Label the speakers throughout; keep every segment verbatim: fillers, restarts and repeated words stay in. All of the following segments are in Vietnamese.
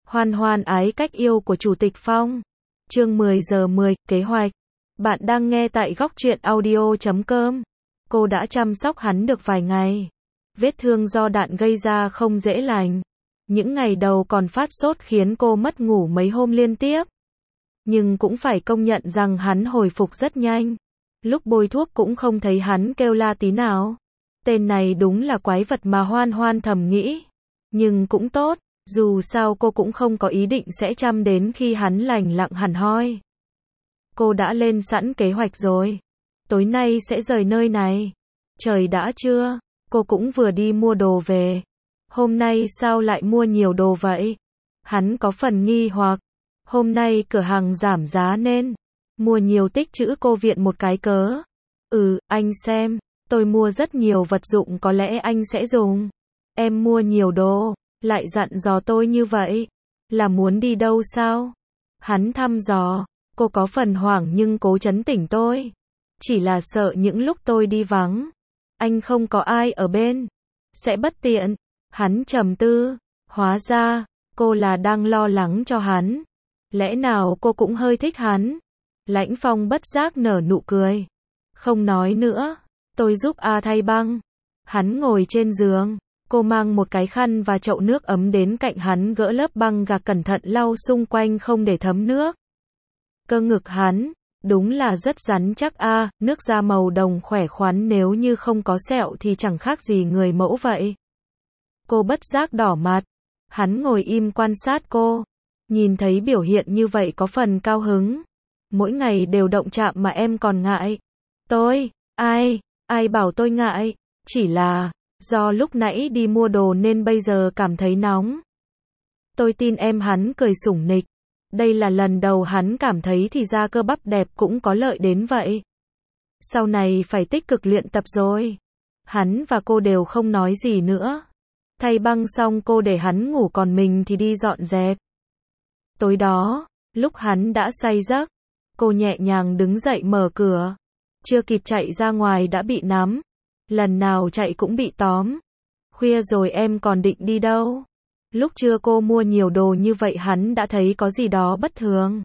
Speaker 1: Hoan hoan ái cách yêu của Chủ tịch Phong. Chương mười giờ mười, kế hoạch. Bạn đang nghe tại góc truyện audio chấm com. Cô đã chăm sóc hắn được vài ngày. Vết thương do đạn gây ra không dễ lành. Những ngày đầu còn phát sốt khiến cô mất ngủ mấy hôm liên tiếp. Nhưng cũng phải công nhận rằng hắn hồi phục rất nhanh. Lúc bôi thuốc cũng không thấy hắn kêu la tí nào. Tên này đúng là quái vật mà Hoan hoan thầm nghĩ. Nhưng cũng tốt. Dù sao cô cũng không có ý định sẽ chăm đến khi hắn lành lặng hẳn hoi. Cô đã lên sẵn kế hoạch rồi. Tối nay sẽ rời nơi này. Trời đã trưa, cô cũng vừa đi mua đồ về. Hôm nay sao lại mua nhiều đồ vậy? Hắn có phần nghi hoặc. Hôm nay cửa hàng giảm giá nên mua nhiều tích trữ, cô viện một cái cớ. Ừ, anh xem, tôi mua rất nhiều vật dụng có lẽ anh sẽ dùng. Em mua nhiều đồ, lại dặn dò tôi như vậy, là muốn đi đâu sao? Hắn thăm dò, cô có phần hoảng nhưng cố trấn tĩnh tôi. Chỉ là sợ những lúc tôi đi vắng, anh không có ai ở bên, sẽ bất tiện. Hắn trầm tư, hóa ra, cô là đang lo lắng cho hắn. Lẽ nào cô cũng hơi thích hắn? Lãnh Phong bất giác nở nụ cười. Không nói nữa, tôi giúp A thay băng. Hắn ngồi trên giường. Cô mang một cái khăn và chậu nước ấm đến cạnh hắn, gỡ lớp băng gạc cẩn thận lau xung quanh không để thấm nước. Cơ ngực hắn, đúng là rất rắn chắc a, à, nước da màu đồng khỏe khoắn, nếu như không có sẹo thì chẳng khác gì người mẫu vậy. Cô bất giác đỏ mặt. Hắn ngồi im quan sát cô. Nhìn thấy biểu hiện như vậy có phần cao hứng. Mỗi ngày đều động chạm mà em còn ngại. Tôi, ai, ai bảo tôi ngại, chỉ là do lúc nãy đi mua đồ nên bây giờ cảm thấy nóng. Tôi tin em, hắn cười sủng nịch. Đây là lần đầu hắn cảm thấy thì ra cơ bắp đẹp cũng có lợi đến vậy. Sau này phải tích cực luyện tập rồi. Hắn và cô đều không nói gì nữa. Thay băng xong cô để hắn ngủ, còn mình thì đi dọn dẹp. Tối đó, lúc hắn đã say giấc, cô nhẹ nhàng đứng dậy mở cửa. Chưa kịp chạy ra ngoài đã bị nắm. Lần nào chạy cũng bị tóm. Khuya rồi em còn định đi đâu? Lúc trưa cô mua nhiều đồ như vậy hắn đã thấy có gì đó bất thường.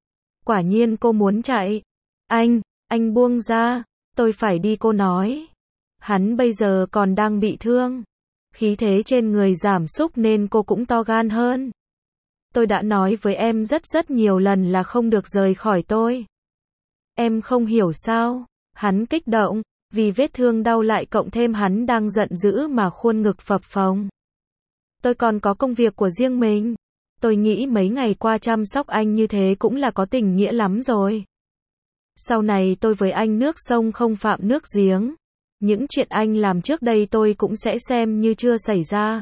Speaker 1: Quả nhiên cô muốn chạy. Anh, anh buông ra, tôi phải đi, cô nói. Hắn bây giờ còn đang bị thương. Khí thế trên người giảm sút nên cô cũng to gan hơn. Tôi đã nói với em rất rất nhiều lần là không được rời khỏi tôi. Em không hiểu sao? Hắn kích động. Vì vết thương đau lại cộng thêm hắn đang giận dữ mà khuôn ngực phập phồng. Tôi còn có công việc của riêng mình. Tôi nghĩ mấy ngày qua chăm sóc anh như thế cũng là có tình nghĩa lắm rồi. Sau này tôi với anh nước sông không phạm nước giếng. Những chuyện anh làm trước đây tôi cũng sẽ xem như chưa xảy ra.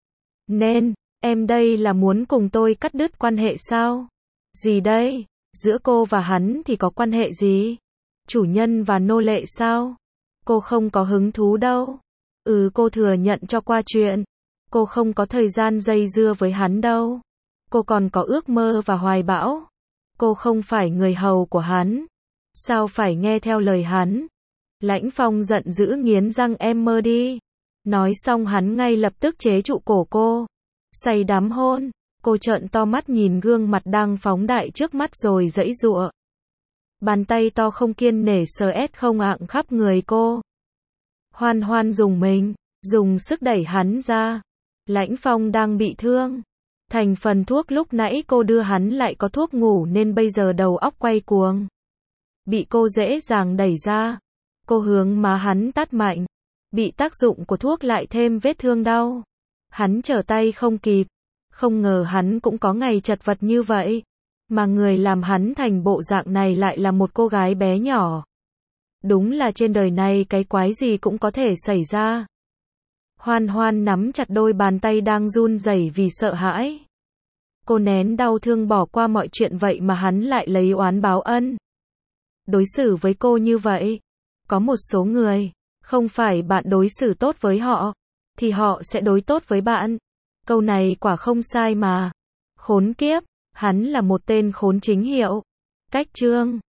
Speaker 1: Nên, em đây là muốn cùng tôi cắt đứt quan hệ sao? Gì đây? Giữa cô và hắn thì có quan hệ gì? Chủ nhân và nô lệ sao? Cô không có hứng thú đâu. Ừ, cô thừa nhận cho qua chuyện. Cô không có thời gian dây dưa với hắn đâu. Cô còn có ước mơ và hoài bão. Cô không phải người hầu của hắn. Sao phải nghe theo lời hắn? Lãnh Phong giận dữ nghiến răng, em mơ đi. Nói xong hắn ngay lập tức chế trụ cổ cô. Say đắm hôn. Cô trợn to mắt nhìn gương mặt đang phóng đại trước mắt rồi giãy giụa. Bàn tay to không kiên nể sờ ét không ạng khắp người cô. Hoan hoan dùng mình, dùng sức đẩy hắn ra. Lãnh Phong đang bị thương. Thành phần thuốc lúc nãy cô đưa hắn lại có thuốc ngủ nên bây giờ đầu óc quay cuồng. Bị cô dễ dàng đẩy ra. Cô hướng má hắn tát mạnh. Bị tác dụng của thuốc lại thêm vết thương đau. Hắn trở tay không kịp. Không ngờ hắn cũng có ngày chật vật như vậy. Mà người làm hắn thành bộ dạng này lại là một cô gái bé nhỏ. Đúng là trên đời này cái quái gì cũng có thể xảy ra. Hoan hoan nắm chặt đôi bàn tay đang run rẩy vì sợ hãi. Cô nén đau thương bỏ qua mọi chuyện, vậy mà hắn lại lấy oán báo ân. Đối xử với cô như vậy. Có một số người, không phải bạn đối xử tốt với họ, thì họ sẽ đối tốt với bạn. Câu này quả không sai mà. Khốn kiếp, hắn là một tên khốn chính hiệu. Cách chương